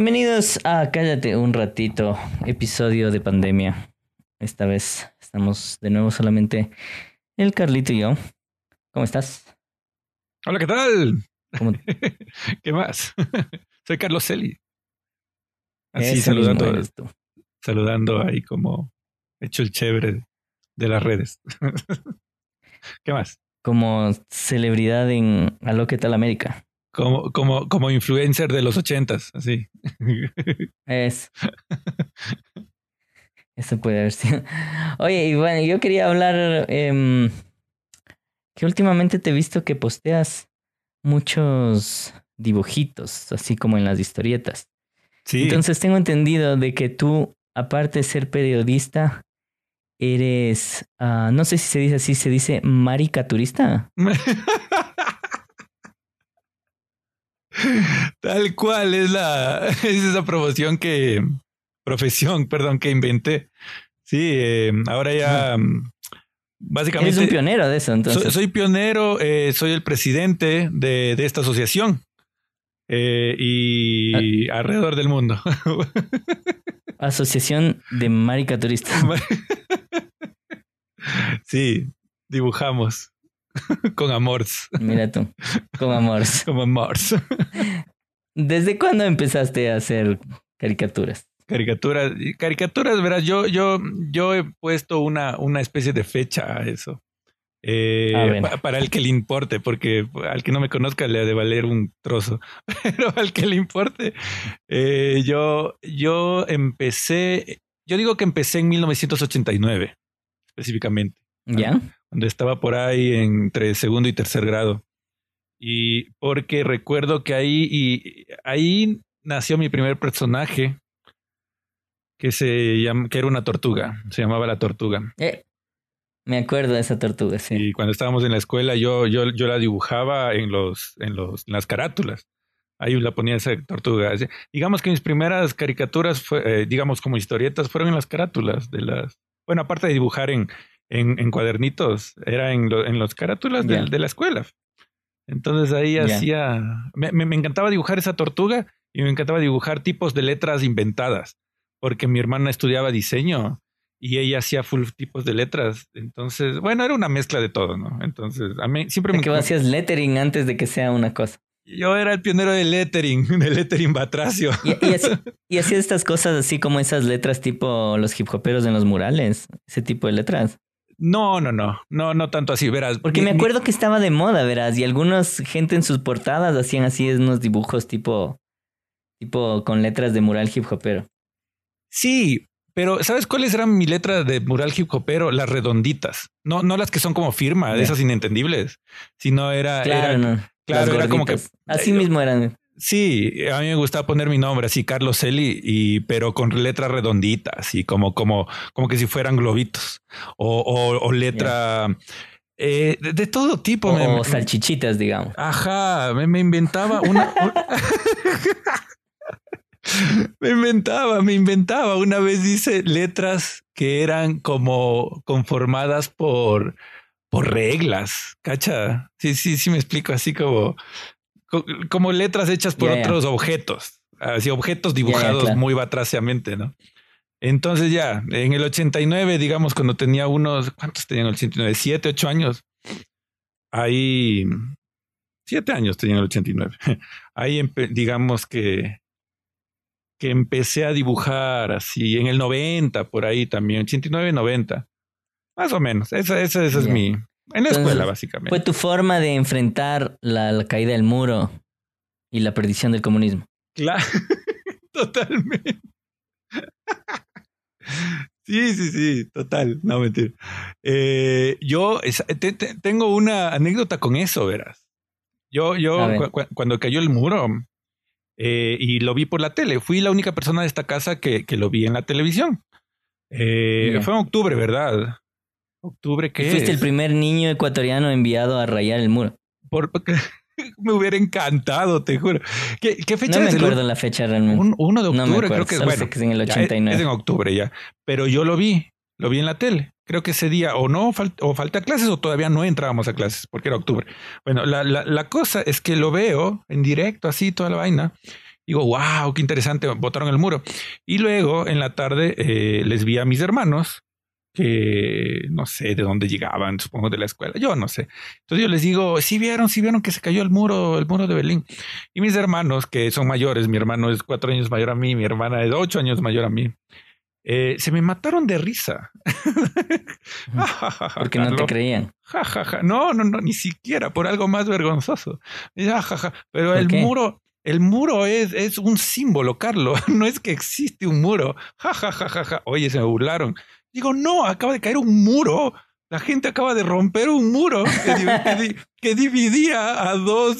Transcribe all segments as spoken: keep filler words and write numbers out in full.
Bienvenidos a Cállate un ratito, episodio de pandemia. Esta vez estamos de nuevo solamente el Carlito y yo. ¿Cómo estás? Hola, ¿qué tal? ¿Cómo... ¿Qué más? Soy Carlos Celi. Así Ese saludando, mismo eres tú. saludando ahí como hecho el chévere de las redes. ¿Qué más? Como celebridad en Aló, ¿qué tal América? Como, como, como influencer de los ochentas, así. Es. Eso puede haber sido. Oye, y bueno, yo quería hablar eh, que últimamente te he visto que posteas muchos dibujitos, así como en las historietas. Sí. Entonces tengo entendido de que tú, aparte de ser periodista, eres, uh, no sé si se dice así, se dice maricaturista. Tal cual es la es esa promoción que profesión, perdón, que inventé. Sí, eh, ahora ya uh, básicamente eres un pionero de eso, entonces. Soy, soy pionero, eh, soy el presidente de, de esta asociación eh, y ah. alrededor del mundo. Asociación de maricaturistas. Sí, dibujamos con amores. Mira tú, con amores. Con amores. ¿Desde cuándo empezaste a hacer caricaturas? Caricaturas, caricaturas, verás, yo, yo, yo he puesto una, una especie de fecha a eso. Eh, pa, para el que le importe, porque al que no me conozca le ha de valer un trozo, pero al que le importe, eh, yo, yo empecé, yo digo que empecé en mil novecientos ochenta y nueve, específicamente. ¿Ya? Donde estaba por ahí entre segundo y tercer grado. Y porque recuerdo que ahí, y ahí nació mi primer personaje, que se llama, que era una tortuga, se llamaba la tortuga. Eh. Me acuerdo de esa tortuga, sí. Y cuando estábamos en la escuela, yo, yo, yo la dibujaba en los, en los, en las carátulas. Ahí la ponía esa tortuga. Digamos que mis primeras caricaturas, fue, eh, digamos como historietas, fueron en las carátulas de las. Bueno, aparte de dibujar en, en, en cuadernitos, era en, lo, en las carátulas de, yeah. de la escuela. Entonces ahí yeah. hacía. Me, me, me encantaba dibujar esa tortuga y me encantaba dibujar tipos de letras inventadas, porque mi hermana estudiaba diseño. Y ella hacía full tipos de letras. Entonces, bueno, era una mezcla de todo, ¿no? Entonces, a mí siempre me... me... que vos hacías lettering antes de que sea una cosa. Yo era el pionero del lettering, del lettering batracio. Y, y, así, y hacía estas cosas así como esas letras tipo los hip hoperos en los murales. Ese tipo de letras. No, no, no. No, no tanto así, verás. Porque mi, me acuerdo mi... que estaba de moda, verás. Y algunos gente en sus portadas hacían así unos dibujos tipo... Tipo con letras de mural hip hopero. Sí, pero ¿sabes cuáles eran mis letras de mural hip hopero? Las redonditas. No, no las que son como firma, yeah. de esas inentendibles. Sino era... Claro, era, no. Claro, era como que... Así eh, mismo eran. Sí, a mí me gustaba poner mi nombre así, Carlos Celi, y, pero con letras redonditas y como, como, como que si fueran globitos. O, o, o letra... Yeah. Eh, de, de todo tipo. O, me, o salchichitas, digamos. Ajá, me, me inventaba una... una... Me inventaba, me inventaba. Una vez hice letras que eran como conformadas por, por reglas, ¿cacha? Sí, sí, sí me explico, así como, como letras hechas por yeah, otros yeah. objetos, así objetos dibujados yeah, yeah, claro. muy batraciamente, ¿no? Entonces ya, en el ochenta y nueve, digamos, cuando tenía unos, ¿cuántos tenía en el ochenta y nueve? Siete, ocho años. Ahí, siete años tenía en el ochenta y nueve. Ahí, digamos que que empecé a dibujar así en el noventa, por ahí también, ochenta y nueve, noventa. Más o menos. Esa, esa, esa yeah. es mi... En la Entonces, escuela, básicamente. Fue tu forma de enfrentar la, la caída del muro y la perdición del comunismo. Claro, totalmente. Sí, sí, sí, total. No, mentira. Eh, yo te, te, tengo una anécdota con eso, verás. Yo, yo cu cuando cayó el muro... Eh, y lo vi por la tele. Fui la única persona de esta casa que, que lo vi en la televisión. Eh, yeah. Fue en octubre, ¿verdad? ¿Octubre qué Fuiste es? el primer niño ecuatoriano enviado a rayar el muro. Por, me hubiera encantado, te juro. ¿Qué, qué fecha no es? No me acuerdo la fecha realmente. Un, uno de octubre, no me acuerdo, creo que es. Solo Bueno, sé que es en el ochenta y nueve. Es, es en octubre ya. Pero yo lo vi, lo vi en la tele. Creo que ese día o no fal o falté a clases o todavía no entrábamos a clases porque era octubre. Bueno, la, la, la cosa es que lo veo en directo, así toda la vaina. Digo, wow, qué interesante, botaron el muro. Y luego en la tarde eh, les vi a mis hermanos que no sé de dónde llegaban, supongo de la escuela, yo no sé. Entonces yo les digo, sí vieron, sí vieron que se cayó el muro, el muro de Berlín. Y mis hermanos, que son mayores, mi hermano es cuatro años mayor a mí, mi hermana es ocho años mayor a mí, eh, se me mataron de risa. Porque no te creían. Ja, ja, ja. No, no, no, ni siquiera por algo más vergonzoso. Ja, ja, ja. Pero el qué? muro, el muro es, es un símbolo, Carlos. No es que existe un muro. Ja, ja, ja, ja, ja. Oye, se me burlaron. Digo, no, acaba de caer un muro. La gente acaba de romper un muro que, que, que dividía a dos,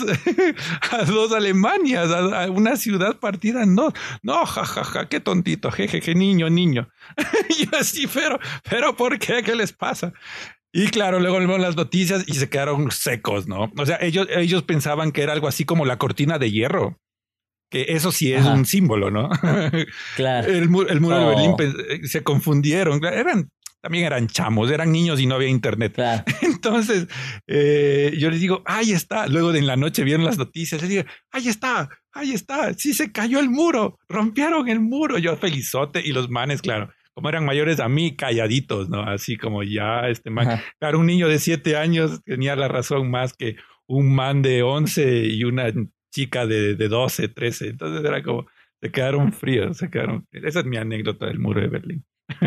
a dos Alemanias, a, a una ciudad partida en dos. No, jajaja, ja, ja, qué tontito, jejeje, niño, niño. Y yo así, pero, pero ¿por qué? ¿Qué les pasa? Y claro, luego vieron las noticias y se quedaron secos, ¿no? O sea, ellos, ellos pensaban que era algo así como la cortina de hierro. Que eso sí es Ajá. un símbolo, ¿no? Claro. El, el muro oh. de Berlín se confundieron. Eran, también eran chamos, eran niños y no había internet. Claro. Entonces, eh, yo les digo, ahí está. Luego de en la noche vieron las noticias. Les digo, ahí está, ahí está. Sí se cayó el muro. Rompieron el muro. Yo felizote y los manes, claro. Como eran mayores a mí, calladitos, ¿no? Así como ya este man. Ajá. Claro, un niño de siete años tenía la razón más que un man de once y una chica de, de doce, trece. Entonces era como, se quedaron fríos, se quedaron fríos. Esa es mi anécdota del muro de Berlín.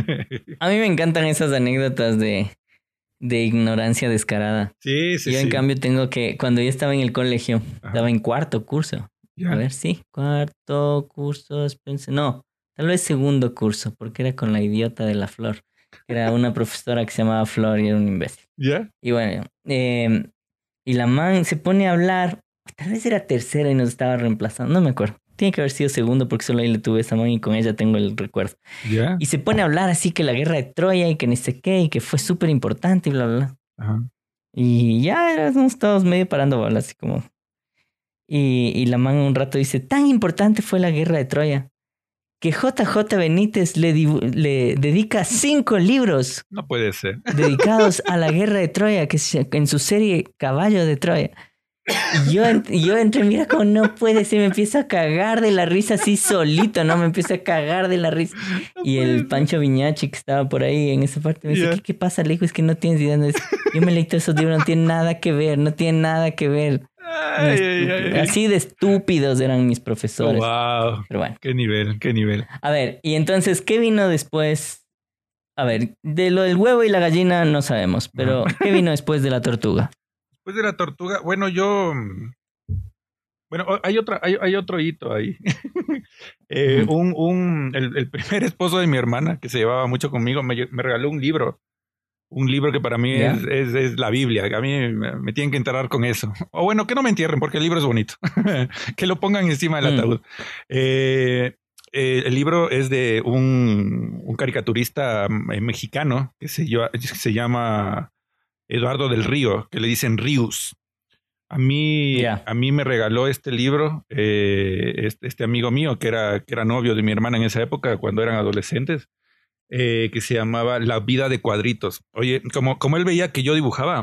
A mí me encantan esas anécdotas de, de ignorancia descarada. Sí, sí, Yo, sí. en cambio, tengo que, cuando yo estaba en el colegio, Ajá. estaba en cuarto curso. ¿Ya? A ver, sí, cuarto curso, pensé, no, tal vez segundo curso, porque era con la idiota de la Flor. Era una profesora que se llamaba Flor y era un imbécil. ¿Ya? Y bueno, eh, y la man se pone a hablar. Tal vez era tercera y nos estaba reemplazando, no me acuerdo. Tiene que haber sido segundo porque solo ahí le tuve esa mano y con ella tengo el recuerdo. Yeah. Y se pone a hablar así que la guerra de Troya y que ni sé qué y que fue súper importante y bla, bla, bla. Ajá. Y ya éramos todos medio parando bolas así como... Y, y la man un rato dice, tan importante fue la guerra de Troya que J J Benítez le, le dedica cinco libros. No puede ser. Dedicados a la guerra de Troya, que es en su serie Caballo de Troya. Y yo, yo entre, mira como no puede ser, me empiezo a cagar de la risa así solito, ¿no? Me empiezo a cagar de la risa. No y el ser. Pancho Viñachi que estaba por ahí en esa parte me dice, yeah. ¿qué, ¿qué pasa, le dijo? Es que no tienes idea. No, yo me leí todos esos libros, no tiene nada que ver, no tiene nada que ver. Ay, ay, ay, así de estúpidos eran mis profesores. Oh, wow. Pero bueno. Qué nivel, qué nivel. A ver, y entonces, ¿qué vino después? A ver, de lo del huevo y la gallina no sabemos, pero ¿qué vino después de la tortuga? Después de la tortuga, bueno, yo... Bueno, hay, otra, hay, hay otro hito ahí. eh, uh-huh. un, un, el, el primer esposo de mi hermana, que se llevaba mucho conmigo, me, me regaló un libro. Un libro que para mí yeah. es, es, es la Biblia. Que a mí me, me tienen que enterrar con eso. O bueno, que no me entierren porque el libro es bonito. Que lo pongan encima del ataúd. Mm. Eh, eh, el libro es de un, un caricaturista mexicano que se, que se llama... Eduardo del Río, que le dicen Rius. A mí, yeah. a mí me regaló este libro, eh, este, este amigo mío, que era, que era novio de mi hermana en esa época, cuando eran adolescentes, eh, que se llamaba La vida de cuadritos. Oye, como, como él veía que yo dibujaba,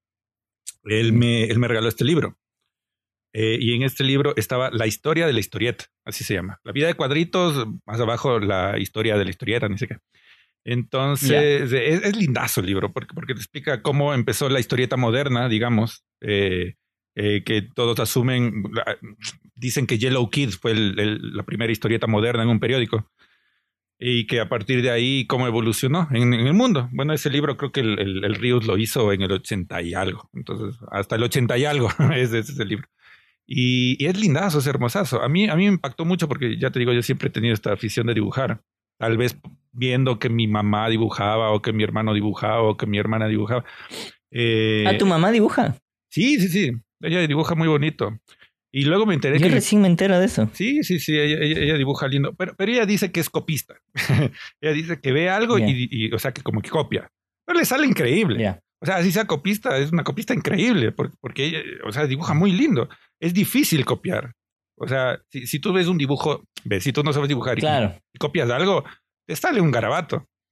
él me, él me regaló este libro. Eh, y en este libro estaba la historia de la historieta, así se llama. La vida de cuadritos, más abajo la historia de la historieta, ni sé qué. Entonces, yeah. es, es lindazo el libro porque, porque te explica cómo empezó la historieta moderna, digamos, eh, eh, que todos asumen, dicen que Yellow Kid fue el, el, la primera historieta moderna en un periódico y que a partir de ahí cómo evolucionó en, en el mundo. Bueno, ese libro creo que el, el, el Rius lo hizo en el ochenta y algo, entonces hasta el ochenta y algo ese, ese es el libro. Y, y es lindazo, es hermosazo. A mí, a mí me impactó mucho porque ya te digo, yo siempre he tenido esta afición de dibujar. Tal vez viendo que mi mamá dibujaba o que mi hermano dibujaba o que mi hermana dibujaba. Eh, ¿Ah, tu mamá dibuja? Sí, sí, sí. Ella dibuja muy bonito. Y luego me enteré Yo que... Yo recién me entero de eso. Sí, sí, sí. Ella, ella, ella dibuja lindo. Pero, pero ella dice que es copista. Ella dice que ve algo yeah. y, y, o sea, que como que copia. Pero le sale increíble. Yeah. O sea, así sea copista, es una copista increíble. Porque, porque ella, o sea, dibuja muy lindo. Es difícil copiar. O sea, si, si tú ves un dibujo, ves, si tú no sabes dibujar claro. y, y copias algo, te sale un garabato.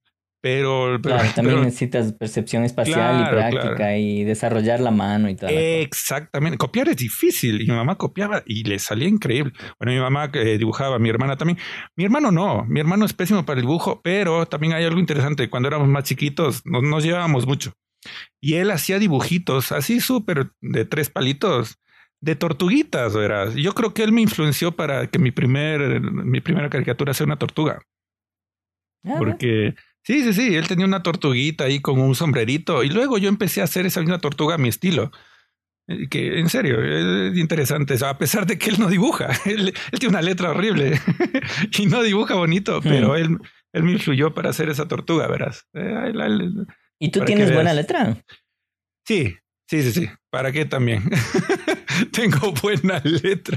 Pero, pero, Claro, también pero necesitas percepción espacial y claro, práctica claro. y desarrollar la mano y toda la cosa. Exactamente. Copiar es difícil. Y mi mamá copiaba y le salía increíble. Bueno, mi mamá eh, dibujaba, mi hermana también. Mi hermano no. Mi hermano es pésimo para el dibujo, pero también hay algo interesante. Cuando éramos más chiquitos, no nos llevábamos mucho. Y él hacía dibujitos así súper de tres palitos, de tortuguitas, verás. Yo creo que él me influenció para que mi, primer, mi primera caricatura sea una tortuga. Ah, ¿ves? Porque sí, sí, sí, él tenía una tortuguita ahí con un sombrerito y luego yo empecé a hacer esa misma tortuga a mi estilo. Eh, Que en serio, es interesante eso, a pesar de que él no dibuja, él, él tiene una letra horrible y no dibuja bonito, pero Hmm. él, él me influyó para hacer esa tortuga, verás. Eh, él- él- ¿Y tú para que tienes buena veas. letra? Sí, sí, sí, sí. ¿Para qué también? Tengo buena letra.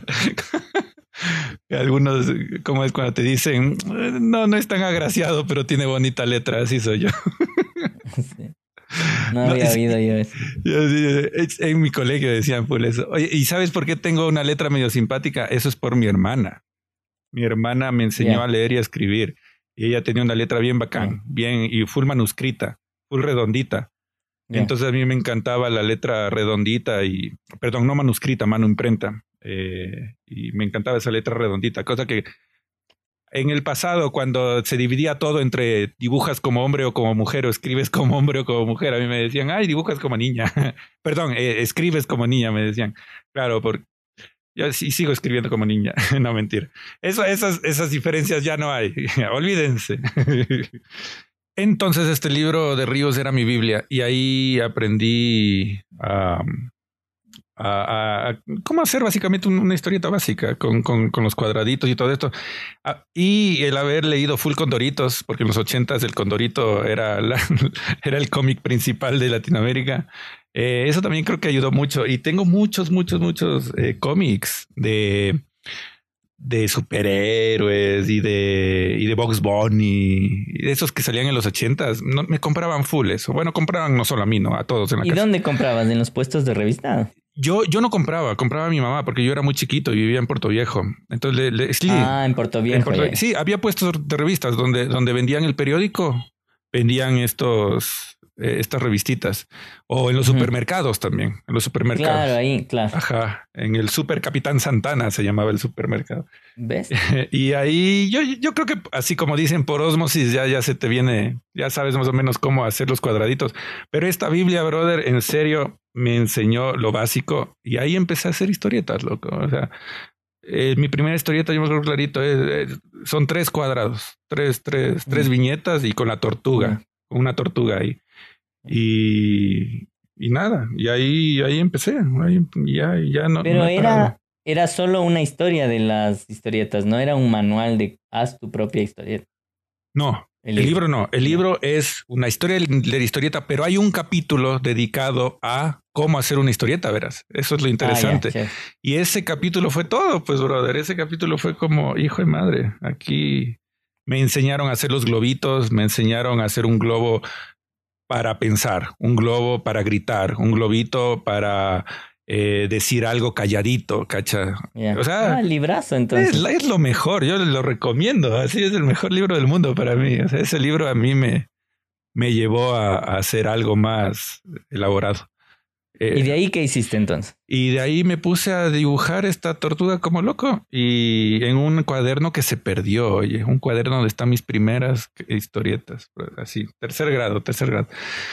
Algunos, como es cuando te dicen, no, no es tan agraciado, pero tiene bonita letra, así soy yo. Sí. No No, había es- oído yo eso. yo sí, es- en mi colegio decían full eso. Oye, ¿y sabes por qué tengo una letra medio simpática? Eso es por mi hermana. Mi hermana me enseñó a Ya, leer y a escribir. Y ella tenía una letra bien ya, bacán, bien, y full manuscrita, full redondita. ya. Entonces a mí me encantaba la letra redondita y, perdón, no manuscrita, mano imprenta. Eh, y me encantaba esa letra redondita, cosa que en el pasado, cuando se dividía todo entre dibujas como hombre o como mujer, o escribes como hombre o como mujer, a mí me decían, ay, dibujas como niña. Perdón, eh, escribes como niña, me decían. Claro, porque yo sí sigo escribiendo como niña, no mentir. Eso, esas, esas diferencias ya no hay, olvídense. Entonces este libro de Ríos era mi Biblia y ahí aprendí a, a, a cómo hacer básicamente una historieta básica con, con, con los cuadraditos y todo esto. Ah, y el haber leído full Condoritos, porque en los ochentas el Condorito era, la, era el cómic principal de Latinoamérica. Eh, eso también creo que ayudó mucho. Y tengo muchos, muchos, muchos eh, cómics de de superhéroes y de, y de Bugs Bunny, y de esos que salían en los ochentas, no, me compraban full eso. Bueno, compraban no solo a mí, no, a todos en la ¿Y casa. dónde comprabas? ¿En los puestos de revista? Yo, yo no compraba, compraba a mi mamá porque yo era muy chiquito y vivía en Puerto Viejo. Entonces, le, le, sí, Ah, en Puerto en Viejo, Puerto, ya. sí, había puestos de revistas donde, donde vendían el periódico, vendían estos, eh, estas revistitas, o en los Ujú. supermercados también, en los Claro, supermercados. ahí, claro. Ajá, en el Super Capitán Santana se llamaba el supermercado. ¿Ves? Y ahí yo, yo creo que así como dicen por osmosis, ya, ya se te viene, ya sabes más o menos cómo hacer los cuadraditos. Pero esta Biblia, brother, en serio me enseñó lo básico y ahí empecé a hacer historietas, loco. O sea, eh, mi primera historieta, yo me acuerdo clarito, es, es- son tres cuadrados, tres, tres, tres Mm, viñetas y con la tortuga, ya. con una tortuga ahí. Y, y nada, y ahí, ahí empecé, ahí ya, ya no, no Pero he parado. era, era solo una historia de las historietas, no era un manual de haz tu propia historieta, No, el el libro. libro no. El Ya. libro es una historia de la historieta, pero hay un capítulo dedicado a cómo hacer una historieta, verás. Eso es lo Ah, ya, interesante. chévere. Y ese capítulo fue todo, pues, brother. Ese capítulo fue como, hijo de madre, aquí me enseñaron a hacer los globitos, me enseñaron a hacer un globo para pensar, un globo para gritar, un globito para eh, decir algo calladito, ¿cacha? O Ya. sea, Ah, librazo, es, entonces. es lo mejor, yo lo recomiendo, así es el mejor libro del mundo para mí. O sea, ese libro a mí me, me llevó a, a hacer algo más elaborado. ¿Y Eh, de ahí qué hiciste entonces? y de ahí me puse a dibujar esta tortuga como loco y en un cuaderno que se perdió, oye, un cuaderno donde están mis primeras historietas, así, tercer grado, tercer grado.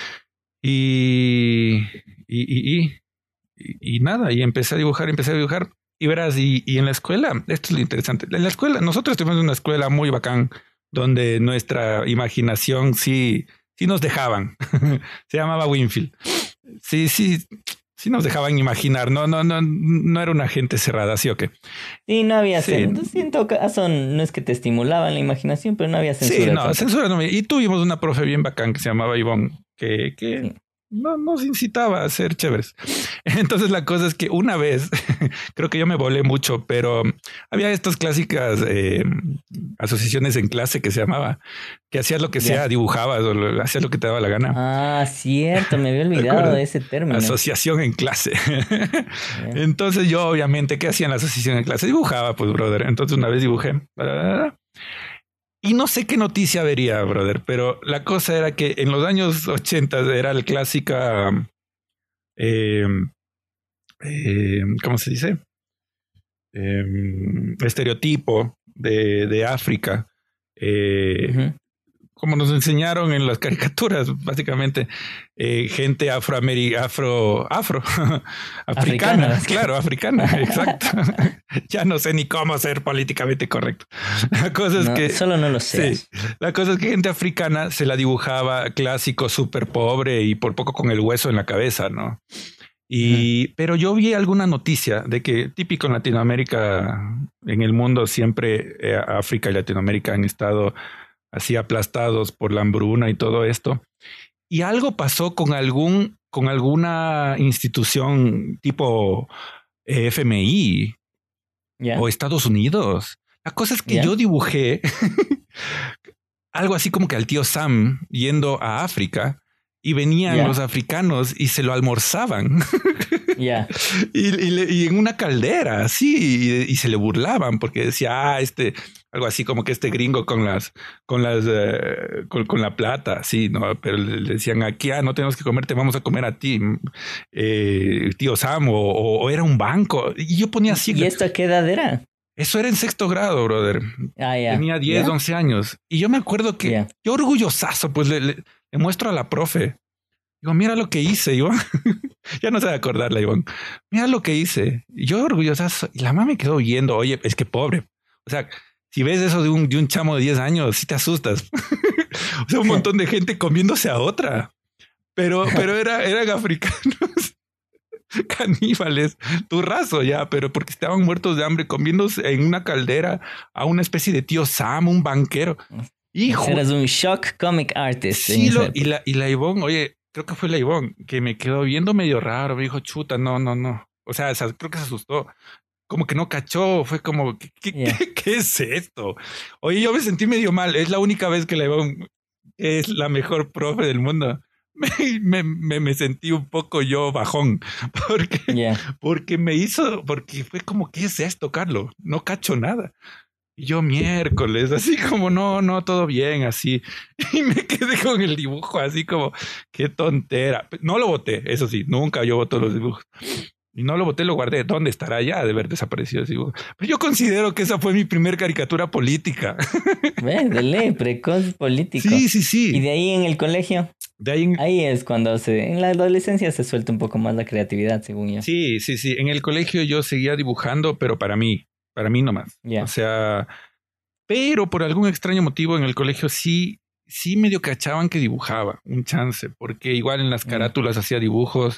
Y, y, y, y, y, y nada, y empecé a dibujar, empecé a dibujar. Y verás, y, y en la escuela, esto es lo interesante. En la escuela, nosotros tuvimos una escuela muy bacán, donde nuestra imaginación sí, sí nos dejaban. Se llamaba Winfield. Sí, sí, sí nos dejaban imaginar. No, no, no, no era una gente cerrada, ¿sí o qué? Sí, no había Sí, censura. Entonces, en todo caso, no es que te estimulaban la imaginación, pero no había sí, censura no, como tal. censura no me. Y tuvimos una profe bien bacán que se llamaba Ivonne, que, que Sí. no nos incitaba a ser chéveres. Entonces la cosa es que una vez, creo que yo me volé mucho, pero había estas clásicas eh, asociaciones en clase que se llamaba, que hacías lo que sea, Ya. dibujabas o lo, hacías lo que te daba la gana. Ah, cierto, me había ¿Te olvidado acuerdas? de ese término. Asociación en clase. Ya. Entonces yo obviamente, ¿qué hacía en la asociación en clase? Dibujaba, pues, brother. Entonces una vez dibujé. Y no sé qué noticia vería, brother, pero la cosa era que en los años ochenta era el clásica, eh, eh, ¿cómo se dice? Eh, estereotipo de, de África. Eh, uh-huh. Como nos enseñaron en las caricaturas, básicamente, eh, gente afroamericana, afro, afro, africana, africana, claro, africana, exacto. Ya no sé ni cómo ser políticamente correcto. La cosa es no, que solo no lo sé. Sí, la cosa es que gente africana se la dibujaba clásico, súper pobre y por poco con el hueso en la cabeza, ¿no? Y, uh-huh. Pero yo vi alguna noticia de que típico en Latinoamérica, en el mundo siempre eh, África y Latinoamérica han estado así aplastados por la hambruna y todo esto. Y algo pasó con algún, con alguna institución tipo eh, F M I yeah. o Estados Unidos. La cosa es que yeah. yo dibujé algo así como que al tío Sam yendo a África y venían yeah. los africanos y se lo almorzaban. Yeah. y, y, y en una caldera, así, y, y se le burlaban porque decía, ah, este, algo así como que este gringo con las, con las, uh, con, con la plata, sí, no, pero le decían aquí, ah, no tenemos que comer, te vamos a comer a ti, eh, tío Sam, o, o, o era un banco. Y yo ponía así. ¿Y esto a qué edad era? Eso era en sexto grado, brother. Ah, yeah. Tenía diez, yeah. once años. Y yo me acuerdo que yeah. yo orgullosazo, pues le, le, le muestro a la profe. Digo, mira lo que hice, Iván. Ya no sé acordarla, Iván. Mira lo que hice. Y yo orgullosazo. Y la mamá me quedó viendo, oye, es que pobre. O sea, si ves eso de un, de un chamo de diez años, sí te asustas. O sea, un montón de gente comiéndose a otra. Pero, pero era, eran africanos. Caníbales, tu raso ya, pero porque estaban muertos de hambre comiéndose en una caldera a una especie de tío Sam, un banquero. Hijo. Eras un shock comic artist. Sí, lo, y la, y la Ivonne, oye, creo que fue la Ivonne que me quedó viendo medio raro. Me dijo, chuta, no, no, no. O sea, o sea creo que se asustó. Como que no cachó. Fue como, ¿qué, qué, yeah. ¿qué, qué es esto? Oye, yo me sentí medio mal. Es la única vez que la Ivonne es la mejor profe del mundo. Me, me, me, me sentí un poco yo bajón porque, yeah. porque me hizo, porque fue como, ¿qué es esto, Carlos? No cacho nada. Y yo miércoles, así como, no, no, todo bien, así. Y me quedé con el dibujo, así como, qué tontera. No lo boté, eso sí, nunca yo boto los dibujos. Y no lo boté, lo guardé. ¿Dónde estará ya de haber desaparecido ese dibujo? Pero yo considero que esa fue mi primer caricatura política. ¿Ves? De ley, precoz político. Sí, sí, sí. Y de ahí en el colegio. De ahí, en... ahí es cuando se, en la adolescencia se suelta un poco más la creatividad, según yo. Sí, sí, sí. En el colegio yo seguía dibujando, pero para mí, para mí nomás. Yeah. O sea, pero por algún extraño motivo en el colegio sí, sí medio cachaban que dibujaba, un chance, porque igual en las carátulas mm. hacía dibujos.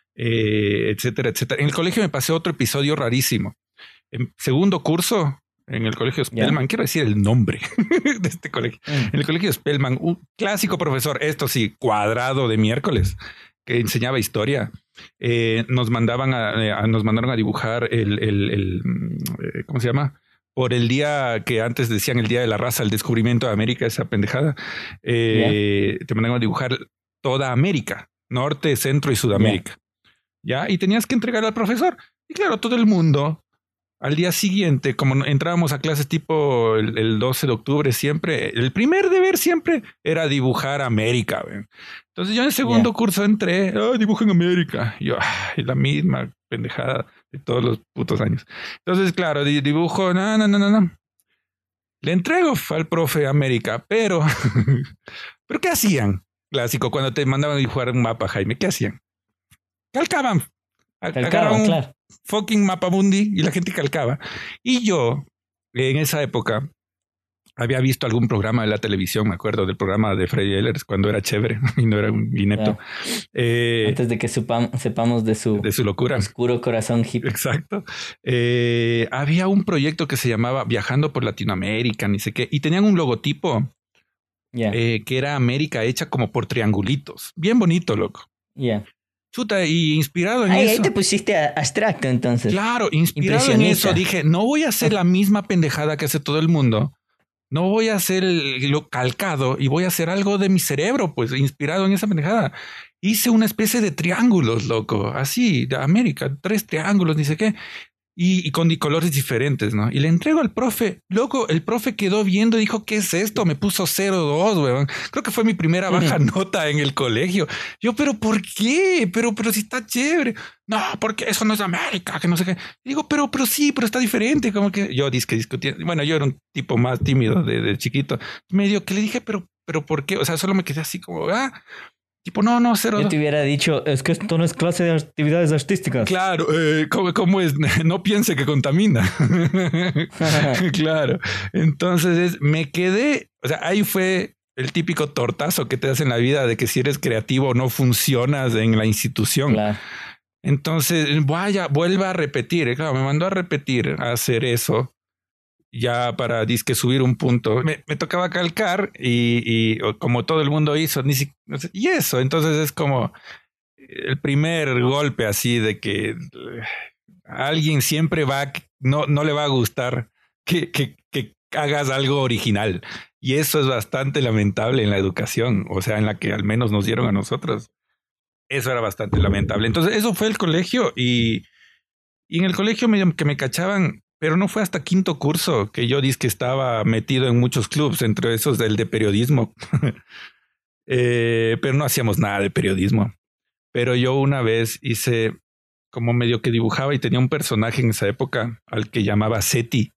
Eh, etcétera, etcétera. En el colegio me pasé otro episodio rarísimo. En segundo curso, en el colegio Spellman, yeah. quiero decir el nombre de este colegio. Mm. En el colegio Spellman, un clásico profesor, esto sí, cuadrado de miércoles, que enseñaba historia. Eh, nos mandaban a, a, nos mandaron a dibujar el, el, el, el, ¿cómo se llama? Por el día que antes decían el día de la raza, el descubrimiento de América, esa pendejada. Eh, yeah. Te mandaban a dibujar toda América, Norte, Centro y Sudamérica. Yeah. Ya, y tenías que entregar al profesor. Y claro, todo el mundo, al día siguiente, como entrábamos a clases tipo el, el doce de octubre, siempre, el primer deber siempre era dibujar América. ¿Ven? Entonces yo en el segundo yeah. curso entré, oh, dibujo en América. Y yo, ay, la misma pendejada de todos los putos años. Entonces, claro, dibujo, no, no, no, no, no. Le entrego al profe América, pero, pero ¿qué hacían? Clásico, cuando te mandaban a dibujar un mapa, Jaime, ¿qué hacían? Calcaban. Calcaban un claro. fucking mapamundi y la gente calcaba. Y yo, en esa época, había visto algún programa de la televisión, me acuerdo del programa de Freddy Ehlers, cuando era chévere y no era un inepto. Eh, Antes de que supam, sepamos de su, de su locura. Oscuro corazón hippie. Exacto. Eh, había un proyecto que se llamaba Viajando por Latinoamérica, ni sé qué, y tenían un logotipo yeah. eh, que era América hecha como por triangulitos. Bien bonito, loco. Yeah. Chuta, y inspirado en Ay, eso. Ahí te pusiste abstracto entonces. Claro, inspirado en eso dije, no voy a hacer la misma pendejada que hace todo el mundo. No voy a hacer lo calcado y voy a hacer algo de mi cerebro, pues inspirado en esa pendejada. Hice una especie de triángulos, loco, así, de América, tres triángulos, ni sé qué. y, y con colores diferentes, ¿no? Y le entrego al profe. Luego el profe quedó viendo y dijo, ¿qué es esto? Me puso cero dos, weón. Creo que fue mi primera baja nota en el colegio. Yo, ¿pero por qué? Pero, pero si está chévere. No, porque eso no es América, que no sé qué. Y digo, pero, pero sí, pero está diferente. Como que yo disque discutía. Bueno, yo era un tipo más tímido de, de chiquito. Medio que le dije, pero, pero ¿por qué? O sea, solo me quedé así como, ah, tipo, no, no, cero. Yo te hubiera dicho, es que esto no es clase de actividades artísticas. Claro, eh, ¿cómo, ¿cómo es? No piense que contamina. Claro. Entonces es, me quedé, o sea, ahí fue el típico tortazo que te das en la vida de que si eres creativo no funcionas en la institución. Claro. Entonces, vaya, vuelva a repetir. Eh, claro, me mandó a repetir, a hacer eso. Ya para disque subir un punto. Me, me tocaba calcar y, y como todo el mundo hizo, ni si, y eso. Entonces es como el primer golpe así de que a alguien siempre va, no, no le va a gustar que, que, que hagas algo original. Y eso es bastante lamentable en la educación, o sea, en la que al menos nos dieron a nosotros. Eso era bastante lamentable. Entonces eso fue el colegio y, y en el colegio me, que me cachaban. Pero no fue hasta quinto curso que yo dije que estaba metido en muchos clubs, entre esos del de periodismo. eh, pero no hacíamos nada de periodismo. Pero yo una vez hice como medio que dibujaba y tenía un personaje en esa época al que llamaba Seti.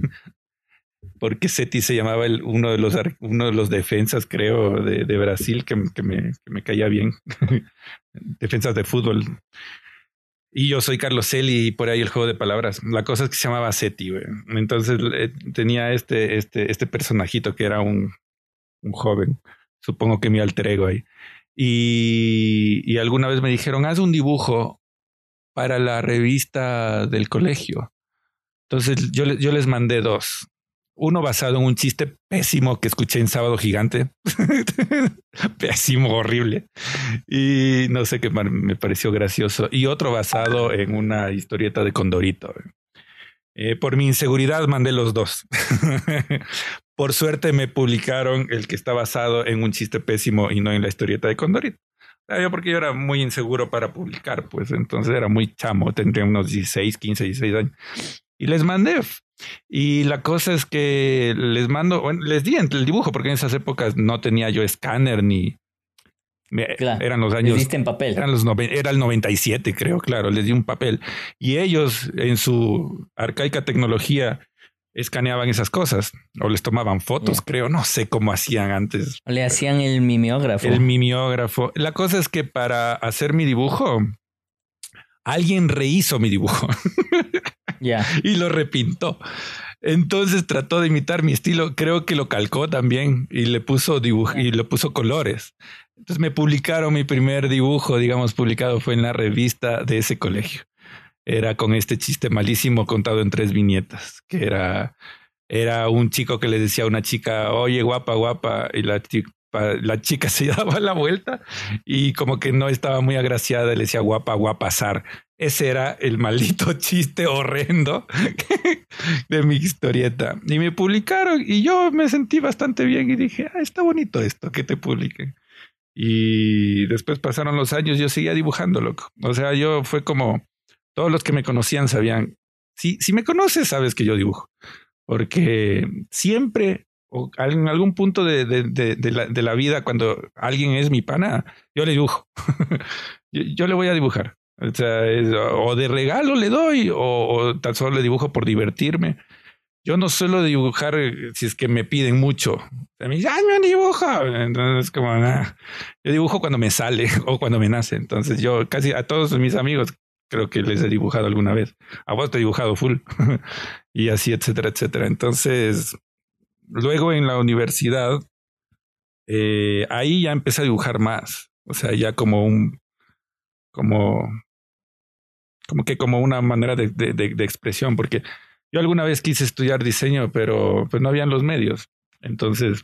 Porque Seti se llamaba el, uno, de los, uno de los defensas, creo, de, de Brasil que, que, me, que me caía bien. Defensas de fútbol. Y yo soy Carlos Celi y por ahí el juego de palabras. La cosa es que se llamaba Seti, güey. Entonces eh, tenía este, este, este personajito que era un, un joven. Supongo que mi alter ego ahí. Y, y alguna vez me dijeron, haz un dibujo para la revista del colegio. Entonces yo, yo les mandé dos. Uno basado en un chiste pésimo que escuché en Sábado Gigante. Pésimo, horrible. Y no sé qué me pareció gracioso. Y otro basado en una historieta de Condorito. Eh, por mi inseguridad mandé los dos. Por suerte me publicaron el que está basado en un chiste pésimo y no en la historieta de Condorito. Yo porque yo era muy inseguro para publicar, pues entonces era muy chamo, tendría unos dieciséis, quince, dieciséis años. Y les mandé. Y la cosa es que les mando, bueno, les di el dibujo porque en esas épocas no tenía yo escáner ni... Claro, eran los años... Les diste en papel. Eran los noven, era el noventa y siete, creo, claro, les di un papel. Y ellos en su arcaica tecnología escaneaban esas cosas o les tomaban fotos, yeah. creo. No sé cómo hacían antes. O le hacían el mimeógrafo. El mimeógrafo. La cosa es que para hacer mi dibujo, alguien rehizo mi dibujo. Yeah. Y lo repintó. Entonces trató de imitar mi estilo. Creo que lo calcó también y le puso dibujo y le puso colores. Entonces me publicaron mi primer dibujo, digamos, publicado fue en la revista de ese colegio. Era con este chiste malísimo contado en tres viñetas, que era, era un chico que le decía a una chica, oye, guapa, guapa, y la chica, la chica se daba la vuelta y como que no estaba muy agraciada, le decía guapa, guapasar. Ese era el maldito chiste horrendo de mi historieta. Y me publicaron y yo me sentí bastante bien y dije, ah, está bonito esto que te publiquen. Y después pasaron los años, yo seguía dibujando, loco. O sea, yo fue como todos los que me conocían sabían, si, si me conoces, sabes que yo dibujo, porque siempre o en algún punto de, de, de, de, la, de la vida, cuando alguien es mi pana, yo le dibujo. yo, yo le voy a dibujar. O sea, es, o de regalo le doy o, o tan solo le dibujo por divertirme. Yo no suelo dibujar si es que me piden mucho. Me dicen, ¡ay, me dibujo! Entonces, como, nah. Yo dibujo cuando me sale o cuando me nace. Entonces, yo casi a todos mis amigos creo que les he dibujado alguna vez. A vos te he dibujado full. Y así, etcétera, etcétera. Entonces, luego en la universidad, eh, ahí ya empecé a dibujar más. O sea, ya como un, como, como que como una manera de, de, de, de expresión, porque yo alguna vez quise estudiar diseño, pero pues no habían los medios. Entonces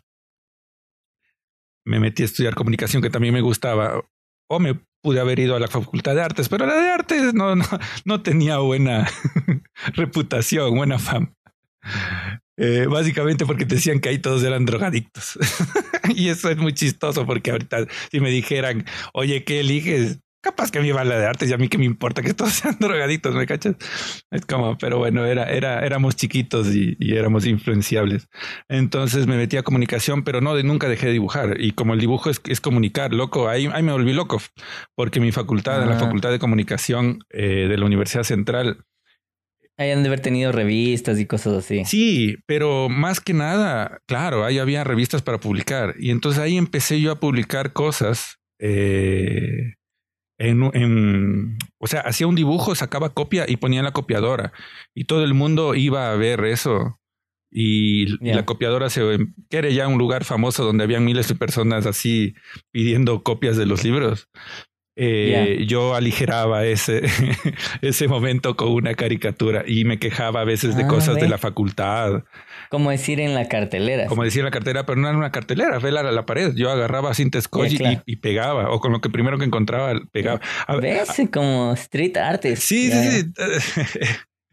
me metí a estudiar comunicación, que también me gustaba, o me pude haber ido a la facultad de artes, pero la de artes no, no, no tenía buena reputación, buena fama. Eh, básicamente porque te decían que ahí todos eran drogadictos. Y eso es muy chistoso porque ahorita si me dijeran, oye, ¿qué eliges? capaz que me iba a la de artes y a mí que me importa que todos sean drogaditos, ¿me cachas? Es como, pero bueno, era, era, éramos chiquitos y, y éramos influenciables. Entonces me metí a comunicación, pero no, de, nunca dejé de dibujar. Y como el dibujo es, es comunicar, loco, ahí, ahí me volví loco, porque mi facultad, ah. en la Facultad de Comunicación eh, de la Universidad Central, hayan de haber tenido revistas y cosas así. Sí, pero más que nada, claro, ahí había revistas para publicar. Y entonces ahí empecé yo a publicar cosas. Eh, en, en, o sea, hacía un dibujo, sacaba copia y ponía en la copiadora. Y todo el mundo iba a ver eso. Y yeah. la copiadora se que era ya un lugar famoso donde había miles de personas así pidiendo copias de los libros. Eh, yeah. Yo aligeraba ese, ese momento con una caricatura y me quejaba a veces de ah, cosas ve. de la facultad. Como decir en la cartelera. Como decir en la cartelera, pero no era una cartelera, fue la, la pared. Yo agarraba cinta scotch yeah, claro. y, y pegaba, o con lo que primero que encontraba, pegaba. A, ¿Ves? A, como street artist. Sí, yeah. sí, sí.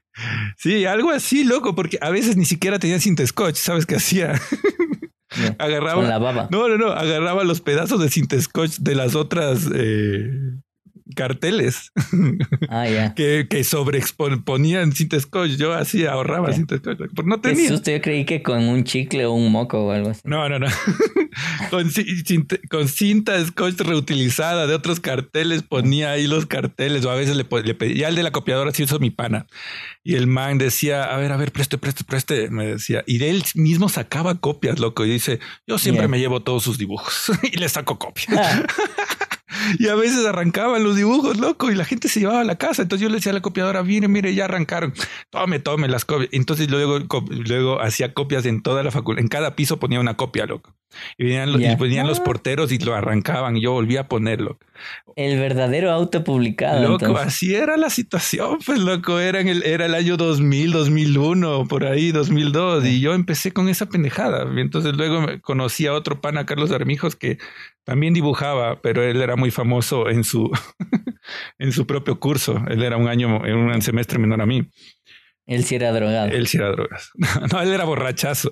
Sí, algo así, loco, porque a veces ni siquiera tenía cinta scotch, ¿sabes qué hacía? Yeah. Agarraba. Con la baba. No, no, no. Agarraba los pedazos de cinta scotch de las otras eh, carteles. Ah, ya. Yeah. que, que sobreexponían cinta scotch. Yo así ahorraba yeah. cinta scotch. Porque no tenía. Qué susto, yo creí que con un chicle o un moco o algo así. No, no, no. con, cinta, con cinta scotch reutilizada de otros carteles ponía ahí los carteles. O a veces le, le pedía al de la copiadora, así hizo mi pana. Y el man decía, a ver, a ver, preste, preste, preste, me decía. Y de él mismo sacaba copias, loco. Y dice, yo siempre yeah. me llevo todos sus dibujos y le saco copias. Ah. Y a veces arrancaban los dibujos, loco, y la gente se llevaba a la casa. Entonces yo le decía a la copiadora, mire, mire, ya arrancaron. Tome, tome las copias. Entonces luego, luego hacía copias en toda la facultad. En cada piso ponía una copia, loco. Y venían, los, yeah. y venían ah. los porteros y lo arrancaban y yo volvía a ponerlo. El verdadero autopublicado. Loco, entonces. Así era la situación, pues, loco. Era, en el, era el año dos mil, dos mil uno, por ahí, dos mil dos. Y yo empecé con esa pendejada. Y entonces luego conocí a otro pana, Carlos Armijos, que también dibujaba, pero él era muy famoso en su, en su propio curso. Él era un año, un semestre menor a mí. Él sí era drogado. Él sí era drogas. No, él era borrachazo.